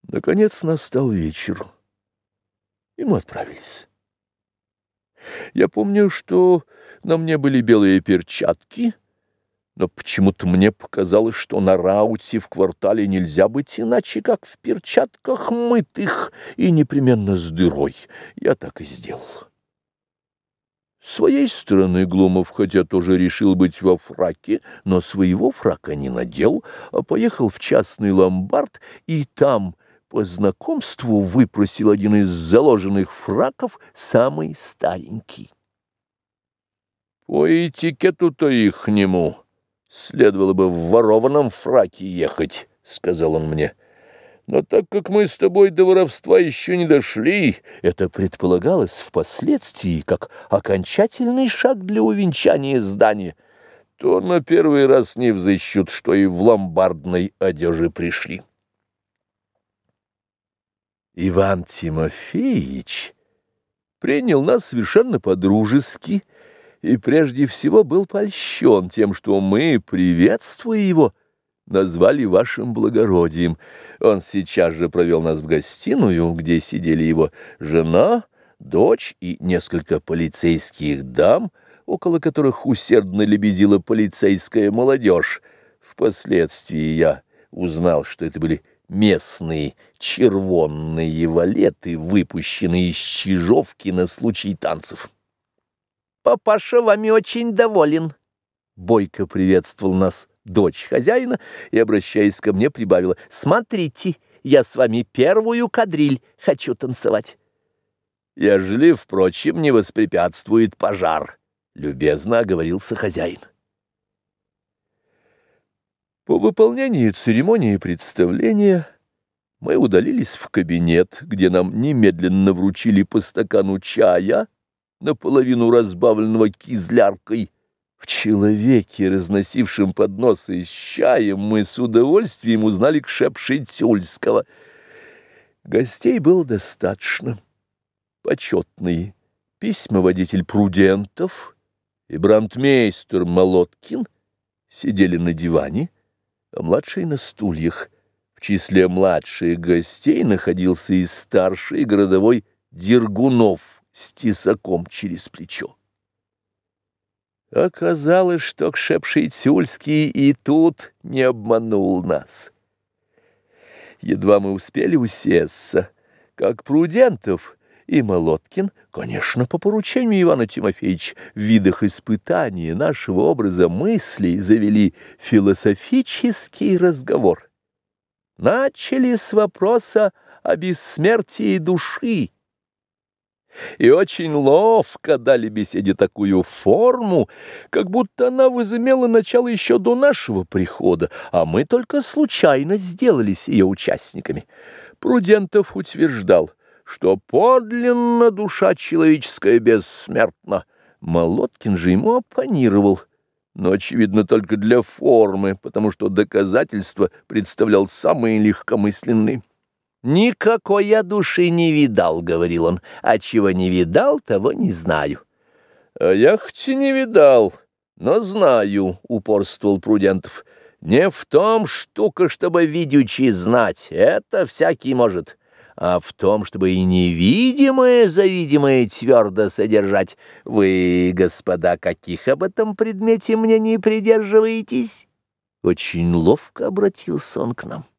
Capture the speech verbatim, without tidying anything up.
Наконец настал вечер, и мы отправились. Я помню, что на мне были белые перчатки, но почему-то мне показалось, что на рауте в квартале нельзя быть иначе, как в перчатках мытых и непременно с дырой. Я так и сделал. С своей стороны Глумов, хотя тоже решил быть во фраке, но своего фрака не надел, а поехал в частный ломбард и там по знакомству выпросил один из заложенных фраков, самый старенький. По этикету-то ихнему следовало бы в ворованном фраке ехать, — сказал он мне. Но так как мы с тобой до воровства еще не дошли, это предполагалось впоследствии как окончательный шаг для увенчания здания, то на первый раз не взыщут, что и в ломбардной одежде пришли. Иван Тимофеевич принял нас совершенно по-дружески и прежде всего был польщен тем, что мы, приветствуя его, назвали вашим благородием. Он сейчас же провел нас в гостиную, где сидели его жена, дочь и несколько полицейских дам, около которых усердно лебезила полицейская молодежь. Впоследствии я узнал, что это были местные червонные валеты, выпущенные из Чижовки на случай танцев. «Папаша вами очень доволен», — бойко приветствовал нас дочь хозяина и, обращаясь ко мне, прибавила: «Смотрите, я с вами первую кадриль хочу танцевать». «Ежели, впрочем, не воспрепятствует пожар», — любезно оговорился хозяин. По выполнении церемонии представления мы удалились в кабинет, где нам немедленно вручили по стакану чая, наполовину разбавленного кизляркой. В человеке, разносившем подносы с чаем, мы с удовольствием узнали Кшепши-Тюльского. Гостей было достаточно. Почетный письмоводитель Прудентов и брандмейстер Молоткин сидели на диване, а младшие на стульях. В числе младших гостей находился и старший городовой Дергунов с тесаком через плечо. Оказалось, что Кшепши-Тюльский и тут не обманул нас. Едва мы успели усесться, как Прудентов и Молоткин, конечно, по поручению Ивана Тимофеевича, в видах испытания нашего образа мыслей завели философический разговор. Начали с вопроса о бессмертии души. И очень ловко дали беседе такую форму, как будто она возымела начало еще до нашего прихода, а мы только случайно сделались ее участниками. Прудентов утверждал, что подлинно душа человеческая бессмертна. Молоткин же ему оппонировал, но, очевидно, только для формы, потому что доказательства представлял самые легкомысленные. «Никакой я души не видал», — говорил он, — «а чего не видал, того не знаю». «А я хоть и не видал, но знаю», — упорствовал Прудентов. «Не в том штука, чтобы видючи знать, это всякий может, а в том, чтобы и невидимое за видимое твердо содержать. Вы, господа, каких об этом предмете мнений придерживаетесь?» Очень ловко обратился он к нам.